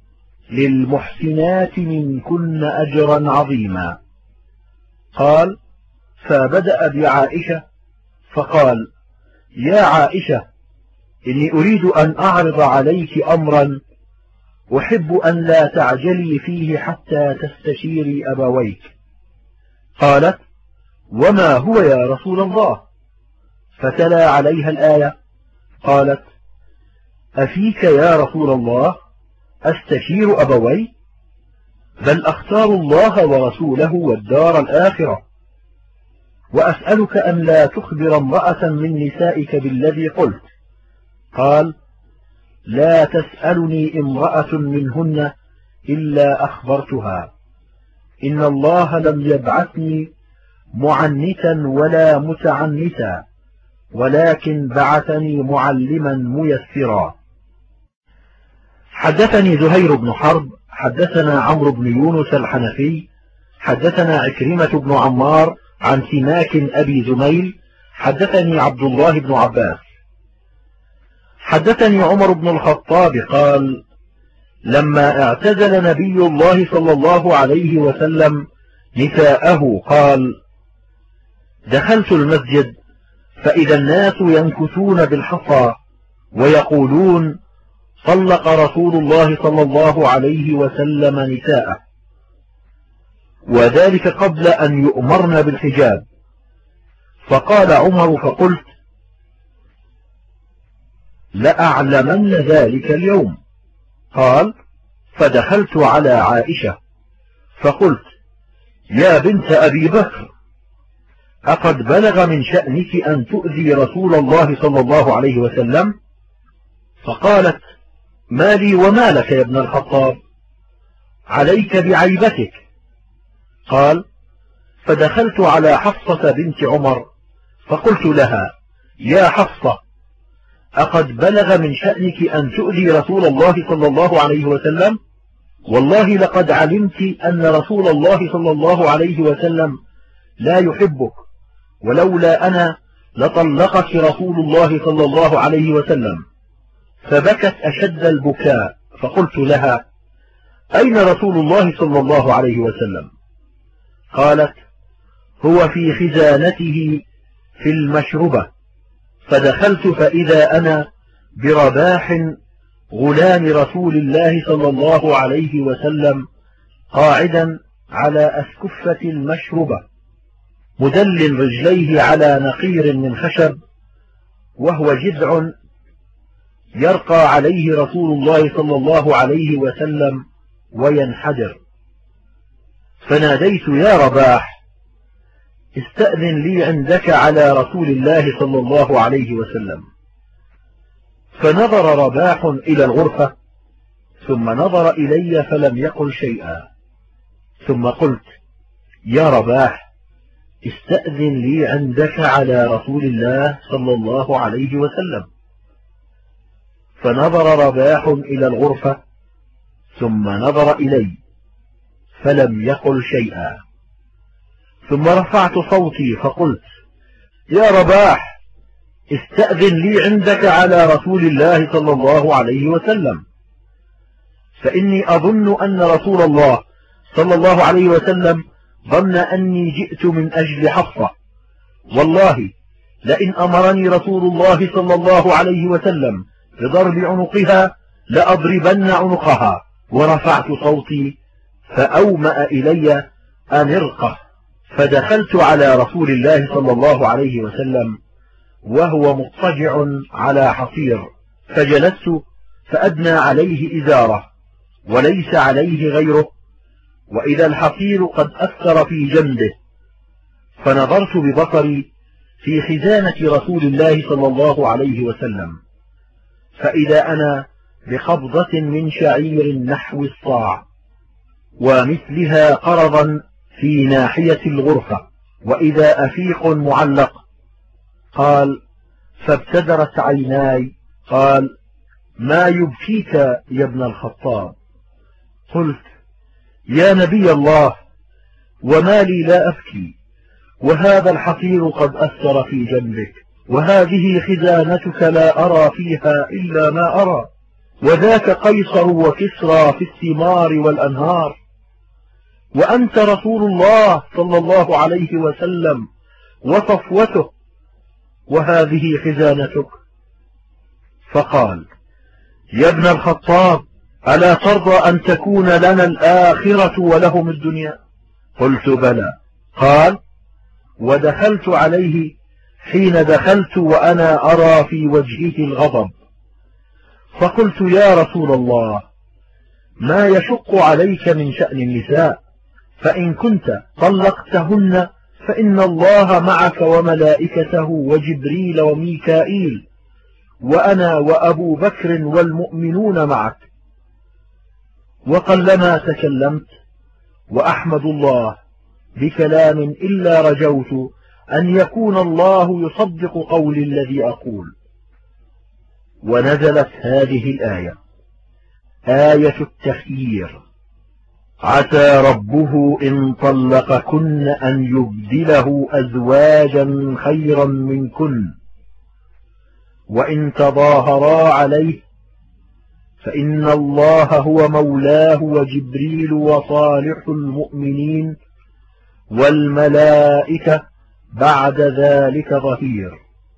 [SPEAKER 1] للمحسنات منكن أجرا عظيما. قال: فبدأ بعائشة فقال: يا عائشة، إني أريد أن أعرض عليك أمرا أحب أن لا تعجلي فيه حتى تستشيري أبويك. قالت: وما هو يا رسول الله؟ فتلا عليها الآية. قالت: أفيك يا رسول الله أستشير أبوي؟ بل أختار الله ورسوله والدار الآخرة، وأسألك أن لا تخبر امرأة من نسائك بالذي قلت. قال: لا تسألني امرأة منهن إلا أخبرتها. إن الله لم يبعثني معنتا ولا متعنتا، ولكن بعثني معلما ميسرا. حدثني زهير بن حرب حدثنا عمرو بن يونس الحنفي حدثنا عكرمة بن عمار عن سماك أبي زميل حدثني عبد الله بن عباس حدثني عمر بن الخطاب قال: لما اعتزل نبي الله صلى الله عليه وسلم نساءه قال: دخلت المسجد فإذا الناس ينكثون بالحصى ويقولون: طلق رسول الله صلى الله عليه وسلم نساءه، وذلك قبل أن يؤمرن بالحجاب. فقال عمر فقلت: لأعلمن ذلك اليوم. قال: فدخلت على عائشة فقلت: يا بنت أبي بكر، أقد بلغ من شأنك أن تؤذي رسول الله صلى الله عليه وسلم؟ فقالت: ما لي وما لك يا ابن الخطاب، عليك بعيبتك. قال: فدخلت على حفصة بنت عمر فقلت لها: يا حفصة، أقد بلغ من شأنك أن تؤذي رسول الله صلى الله عليه وسلم؟ والله لقد علمت أن رسول الله صلى الله عليه وسلم لا يحبك، ولولا أنا لطلقك رسول الله صلى الله عليه وسلم. فبكت أشد البكاء. فقلت لها: أين رسول الله صلى الله عليه وسلم؟ قالت: هو في خزانته في المشربة. فدخلت فإذا أنا برباح غلام رسول الله صلى الله عليه وسلم قاعدا على أسكفة المشربة مدل رجليه على نقير من خشب، وهو جذع يرقى عليه رسول الله صلى الله عليه وسلم وينحدر. فناديت: يا رباح، استأذن لي عندك على رسول الله صلى الله عليه وسلم. فنظر رباح إلى الغرفة ثم نظر إلي فلم يقل شيئا. ثم قلت: يا رباح، استأذن لي عندك على رسول الله صلى الله عليه وسلم. فنظر رباح إلى الغرفة ثم نظر إلي فلم يقل شيئا. ثم رفعت صوتي فقلت: يا رباح، استأذن لي عندك على رسول الله صلى الله عليه وسلم، فإني أظن أن رسول الله صلى الله عليه وسلم ظن أني جئت من أجل حفصة. والله لئن أمرني رسول الله صلى الله عليه وسلم بضرب عنقها لأضربن عنقها. ورفعت صوتي فأومأ إلي أن ارقه. فدخلت على رسول الله صلى الله عليه وسلم وهو مضطجع على حصير، فجلست فأدنى عليه إزاره وليس عليه غيره، وإذا الحصير قد أثر في جنبه. فنظرت ببصري في خزانة رسول الله صلى الله عليه وسلم، فإذا أنا بقبضة من شعير نحو الصاع ومثلها قرضا في ناحية الغرفة، وإذا أفيق معلق. قال: فابتدرت عيناي. قال: ما يبكيك يا ابن الخطاب؟ قلت: يا نبي الله، وما لي لا أبكي، وهذا الحصير قد أثر في جنبك، وهذه خزانتك لا أرى فيها إلا ما أرى، وذاك قيصر وكسرى في الثمار والأنهار، وأنت رسول الله صلى الله عليه وسلم وصفوته، وهذه خزانتك. فقال: يا ابن الخطاب، ألا ترضى أن تكون لنا الآخرة ولهم الدنيا؟ قلت: بلى. قال: ودخلت عليه حين دخلت وأنا أرى في وجهه الغضب، فقلت: يا رسول الله، ما يشق عليك من شأن النساء؟ فإن كنت طلقتهن فإن الله معك وملائكته وجبريل وميكائيل، وأنا وأبو بكر والمؤمنون معك. وقلما تكلمت وأحمد الله بكلام إلا رجوت أن يكون الله يصدق قولي الذي أقول. ونزلت هذه الآية، آية التخيير: عسى ربه إن طلقكن أن يبدله أزواجا خيرا منكن، وإن تظاهرا عليه فإن الله هو مولاه وجبريل وصالح المؤمنين والملائكة بعد ذلك ظهير.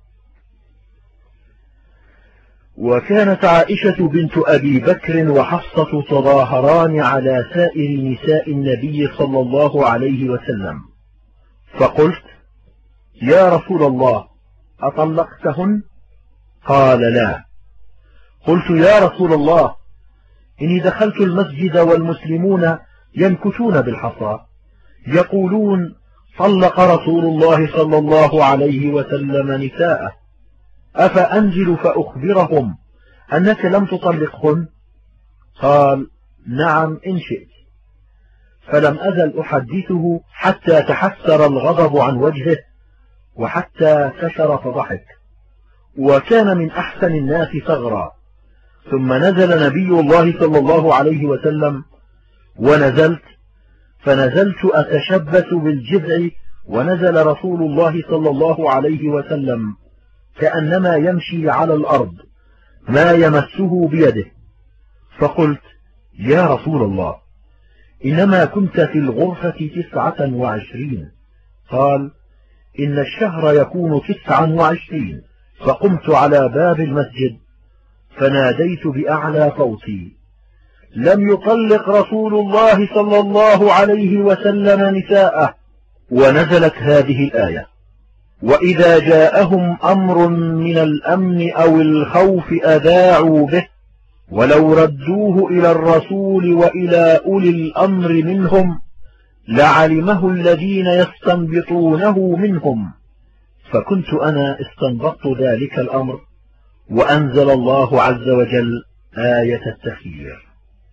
[SPEAKER 1] وكانت عائشة بنت أبي بكر وحفصة تظاهران على سائر نساء النبي صلى الله عليه وسلم، فقلت: يا رسول الله، أطلقتهن؟ قال: لا. قلت: يا رسول الله، إني دخلت المسجد والمسلمون ينكتون بالحصى يقولون: طلق رسول الله صلى الله عليه وسلم نساءه، أفأنزل فأخبرهم أنك لم تطلقهن؟ قال: نعم إن شئت. فلم أزل أحدثه حتى تحسر الغضب عن وجهه، وحتى كشر فضحك، وكان من أحسن الناس ثغرا. ثم نزل نبي الله صلى الله عليه وسلم، ونزلت، فنزلت أتشبث بالجذع، ونزل رسول الله صلى الله عليه وسلم كأنما يمشي على الأرض ما يمسه بيده. فقلت: يا رسول الله، إنما كنت في الغرفة 29. قال: إن الشهر يكون 29. فقمت على باب المسجد فناديت بأعلى صوتي: لم يطلق رسول الله صلى الله عليه وسلم نساءه. ونزلت هذه الآية: وإذا جاءهم أمر من الأمن أو الخوف أذاعوا به، ولو ردوه إلى الرسول وإلى أولي الأمر منهم لعلمه الذين يستنبطونه منهم. فكنت أنا استنبطت ذلك الأمر، وأنزل الله عز وجل آية التخيير.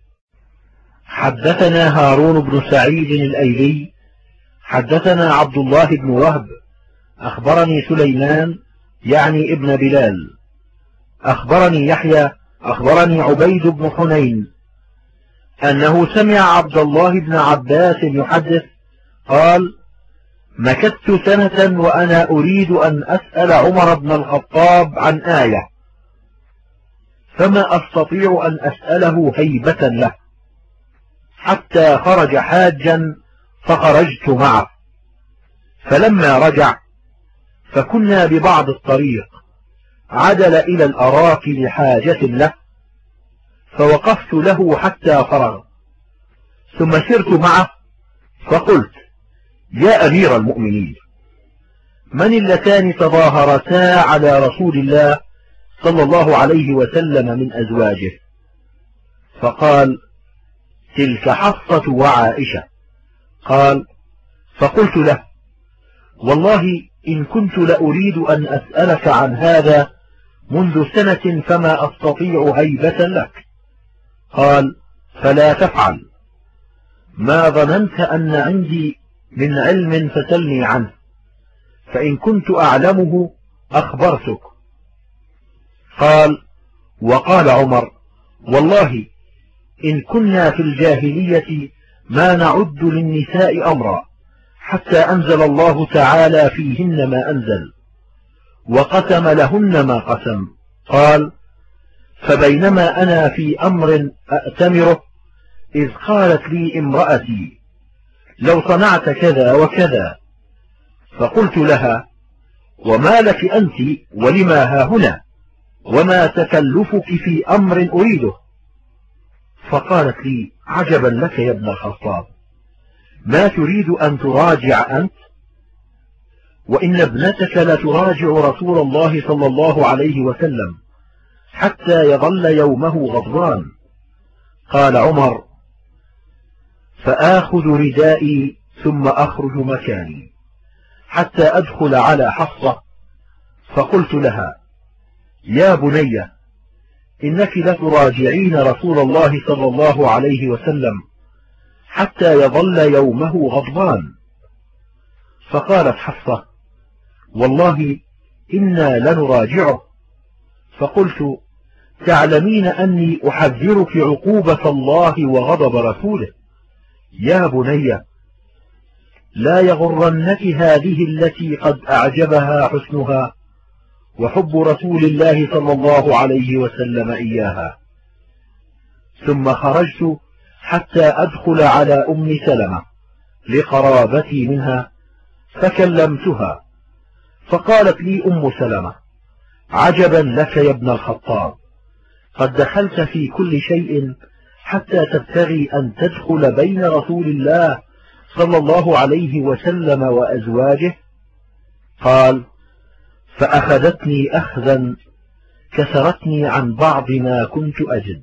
[SPEAKER 1] حدثنا هارون بن سعيد الأيلي حدثنا عبد الله بن وهب أخبرني سليمان يعني ابن بلال أخبرني يحيى أخبرني عبيد بن حنين أنه سمع عبد الله بن عباس يحدث قال: مكثت سنة وأنا أريد أن أسأل عمر بن الخطاب عن آية، فما أستطيع أن أسأله هيبة له، حتى خرج حاجا فخرجت معه. فلما رجع فكنا ببعض الطريق، عدل إلى الأراك لحاجة له، فوقفت له حتى فرغ، ثم سرت معه فقلت: يا أمير المؤمنين، من اللتان تظاهرتا على رسول الله صلى الله عليه وسلم من أزواجه؟ فقال: تلك حفصة وعائشة. قال: فقلت له: والله إن كنت لأريد أن أسألك عن هذا منذ سنة فما أستطيع هيبة لك. قال: فلا تفعل، ما ظننت أن عندي من علم فسلني عنه، فإن كنت أعلمه أخبرتك. قال: وقال عمر: والله إن كنا في الجاهلية ما نعد للنساء أمرا، حتى أنزل الله تعالى فيهن ما أنزل، وقسم لهن ما قسم. قال: فبينما أنا في أمر أأتمره إذ قالت لي امرأتي لو صنعت كذا وكذا، فقلت لها وما لك أنت ولما هاهنا وما تكلفك في أمر أريده؟ فقالت لي عجبا لك يا ابن الخطاب، ما تريد أن تراجع أنت؟ وإن ابنتك لتراجع رسول الله صلى الله عليه وسلم حتى يظل يومه غضبان. قال عمر فآخذ ردائي ثم أخرج مكاني حتى أدخل على حفصة، فقلت لها يا بني إنك لتراجعين رسول الله صلى الله عليه وسلم حتى يظل يومه غضبان. فقالت حفصة والله إنا لنراجعه. فقلت تعلمين أني أحذرك عقوبة الله وغضب رسوله. يا بني لا يغرنك هذه التي قد أعجبها حسنها وحب رسول الله صلى الله عليه وسلم إياها. ثم خرجت حتى أدخل على أم سلمة لقرابتي منها، فكلمتها فقالت لي أم سلمة عجبا لك يا ابن الخطاب، قد دخلت في كل شيء حتى تبتغي أن تدخل بين رسول الله صلى الله عليه وسلم وأزواجه. قال فأخذتني أخذا كسرتني عن بعض ما كنت أجد،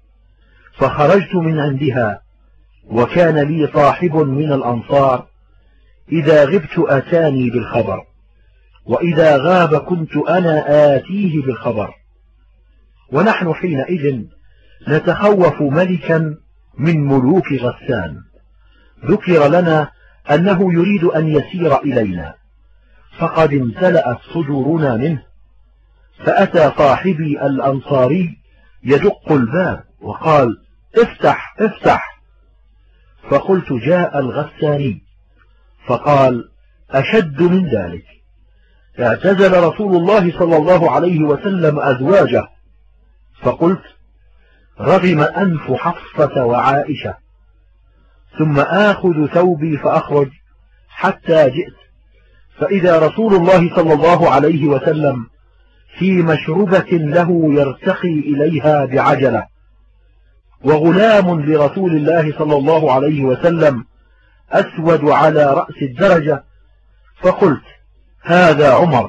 [SPEAKER 1] فخرجت من عندها، وكان لي صاحب من الأنصار إذا غبت أتاني بالخبر، وإذا غاب كنت أنا آتيه بالخبر، ونحن حينئذ نتخوف ملكا من ملوك غسان، ذكر لنا أنه يريد أن يسير إلينا، فقد امتلأت صدورنا منه، فأتى صاحبي الأنصاري يدق الباب وقال افتح افتح، فقلت جاء الغساني، فقال أشد من ذلك، اعتزل رسول الله صلى الله عليه وسلم أزواجه. فقلت رغم أنف حفصة وعائشة، ثم آخذ ثوبي فأخرج حتى جئت، فإذا رسول الله صلى الله عليه وسلم في مشربة له يرتقي إليها بعجلة، وغلام لرسول الله صلى الله عليه وسلم أسود على رأس الدرجة، فقلت هذا عمر،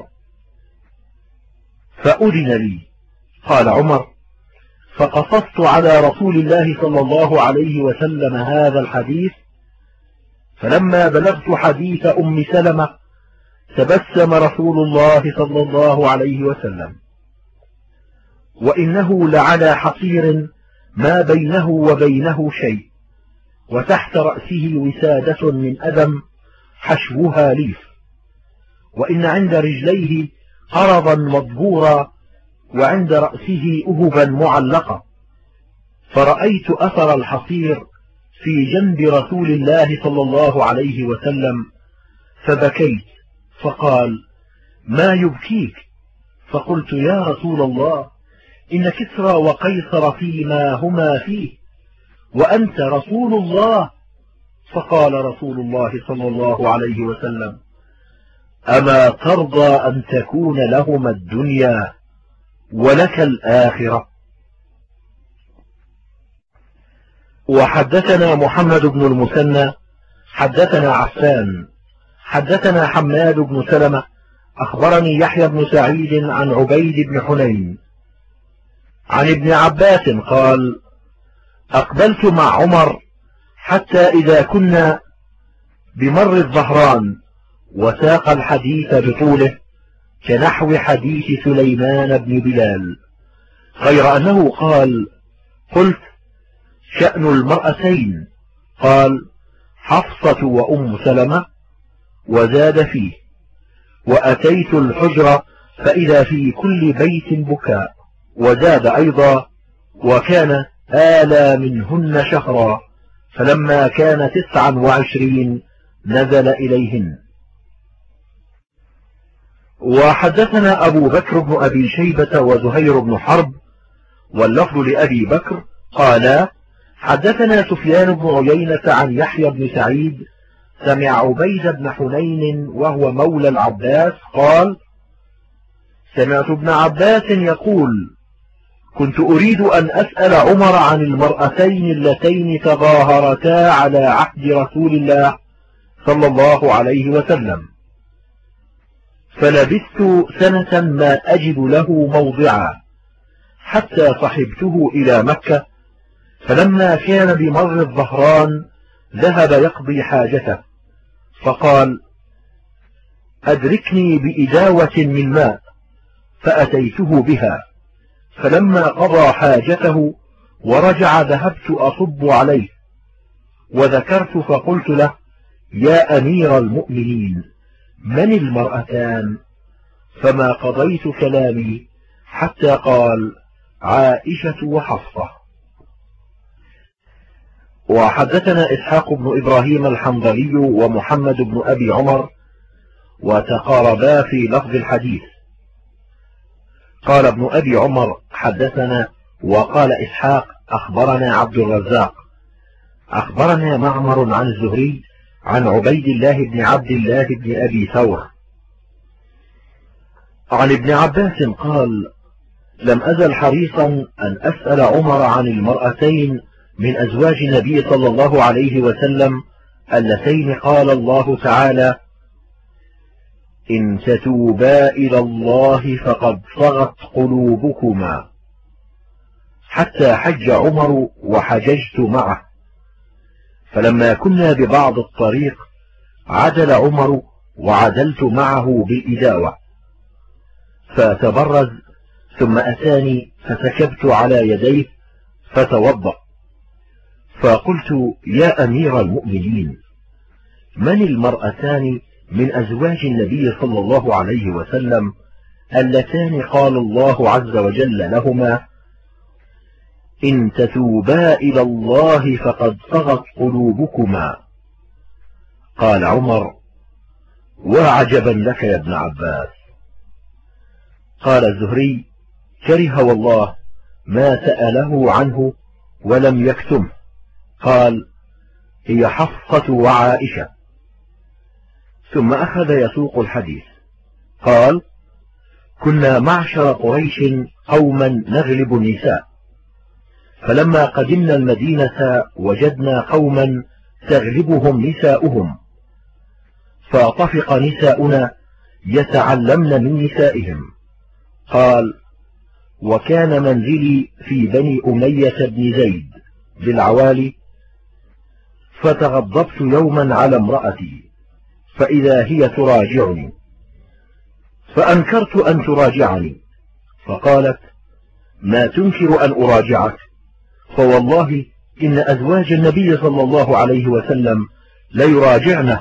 [SPEAKER 1] فأذن لي. قال عمر فقصصت على رسول الله صلى الله عليه وسلم هذا الحديث، فلما بلغت حديث أم سلمة تبسم رسول الله صلى الله عليه وسلم، وإنه لعلى حصير ما بينه وبينه شيء، وتحت رأسه وسادة من أدم حشوها ليف، وإن عند رجليه قرضا مضبورا، وعند رأسه أهبا معلقة، فرأيت أثر الحصير في جنب رسول الله صلى الله عليه وسلم، فبكيت، فقال ما يبكيك؟ فقلت يا رسول الله إن كسرى وقيصر فيما هما فيه، وأنت رسول الله. فقال رسول الله صلى الله عليه وسلم أما ترضى أن تكون لهما الدنيا ولك الآخرة؟ وحدثنا محمد بن المثنى حدثنا عفان حدثنا حماد بن سلمة أخبرني يحيى بن سعيد عن عبيد بن حنين عن ابن عباس قال أقبلت مع عمر حتى إذا كنا بمر الظهران، وساق الحديث بطوله كنحو حديث سليمان بن بلال، غير أنه قال قلت شأن المرأتين، قال حفصة وأم سلمة، وزاد فيه وأتيت الحجرة فإذا في كل بيت بكاء، وزاد أيضا وكان آلى منهن شهرا، فلما كان 29 نزل إليهن. وحدثنا أبو بكر بن أبي شيبة وزهير بن حرب واللفظ لأبي بكر قال: حدثنا سفيان بن عيينة عن يحيى بن سعيد سمع عبيد بن حنين وهو مولى العباس قال: سمعت ابن عباس يقول: كنت أريد أن أسأل عمر عن المرأتين اللتين تظاهرتا على عهد رسول الله صلى الله عليه وسلم، فلبثت سنة ما أجد له موضعا، حتى صحبته إلى مكة، فلما كان بمر الظهران ذهب يقضي حاجته، فقال: أدركني بإداوة من ماء، فأتيته بها، فلما قضى حاجته ورجع ذهبت أصب عليه، وذكرت فقلت له: يا أمير المؤمنين، من المرأتان؟ فما قضيت كلامي حتى قال: عائشة وحفصة. وحدثنا إسحاق بن إبراهيم الحنظلي ومحمد بن أبي عمر وتقاربا في لفظ الحديث. قال ابن أبي عمر: حدثنا، وقال إسحاق: أخبرنا عبد الرزاق أخبرنا معمر عن الزهري عن عبيد الله بن عبد الله بن أبي ثور عن ابن عباس قال: لم أزل حريصا أن أسأل عمر عن المرأتين من أزواج النبي صلى الله عليه وسلم اللتين قال الله تعالى: إن تتوبا إلى الله فقد صغت قلوبكما، حتى حج عمر وحججت معه، فلما كنا ببعض الطريق عدل عمر وعدلت معه بالإداوة، فتبرز ثم أتاني فسكبت على يديه فتوضأ، فقلت: يا أمير المؤمنين، من المرأتان من أزواج النبي صلى الله عليه وسلم اللتان قال الله عز وجل لهما: إن تتوبا إلى الله فقد صغت قلوبكما؟ قال عمر: وعجبا لك يا ابن عباس. قال الزهري: كره والله ما سأله عنه ولم يكتمه. قال: هي حفصة وعائشة. ثم أخذ يسوق الحديث. قال: كنا معشر قريش قوما نغلب النساء، فلما قدمنا المدينة وجدنا قوما تغلبهم نساؤهم، فطفق نساؤنا يتعلمن من نسائهم. قال: وكان منزلي في بني أمية بن زيد بالعوالي، فتغضبت يوما على امرأتي فإذا هي تراجعني، فأنكرت أن تراجعني، فقالت: ما تنكر أن أراجعك؟ فوالله إن أزواج النبي صلى الله عليه وسلم ليراجعنه،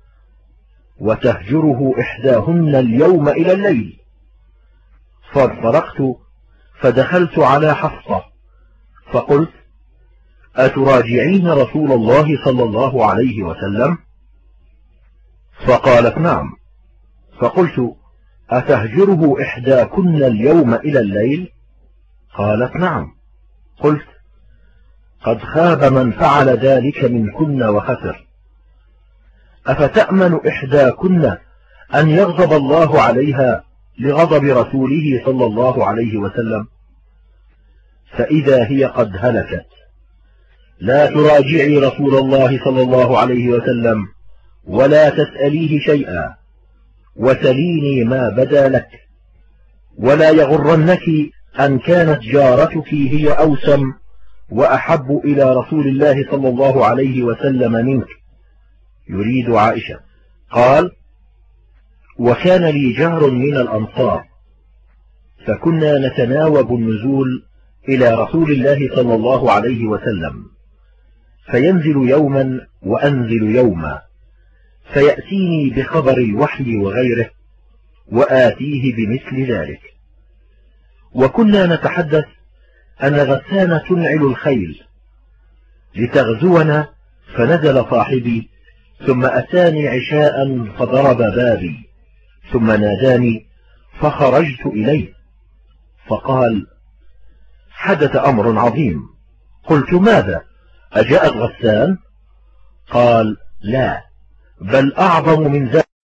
[SPEAKER 1] وتهجره إحداهن اليوم إلى الليل. فانطلقت فدخلت على حفصة فقلت: أتراجعين رسول الله صلى الله عليه وسلم؟ فقالت: نعم. فقلت: أتهجره إحداكن اليوم إلى الليل؟ قالت: نعم. قلت: قد خاب من فعل ذلك منكن وخسر. أفتأمن إحداكن أن يغضب الله عليها لغضب رسوله صلى الله عليه وسلم؟ فإذا هي قد هلكت. لا تراجعي رسول الله صلى الله عليه وسلم ولا تسأليه شيئا، وسليني ما بدا لك، ولا يغرنك أن كانت جارتك هي أوسم وأحب إلى رسول الله صلى الله عليه وسلم منك، يريد عائشة. قال: وكان لي جار من الأنصار، فكنا نتناوب النزول إلى رسول الله صلى الله عليه وسلم، فينزل يوما وأنزل يوما، فيأتيني بخبر الوحي وغيره، وآتيه بمثل ذلك. وكنا نتحدث أن غسان تنعل الخيل لتغزونا، فنزل صاحبي ثم أتاني عشاء فضرب بابي، ثم ناداني فخرجت إليه، فقال: حدث أمر عظيم. قلت ماذا؟ أجاءت غسان؟ قال لا، بل أعظم من ذلك.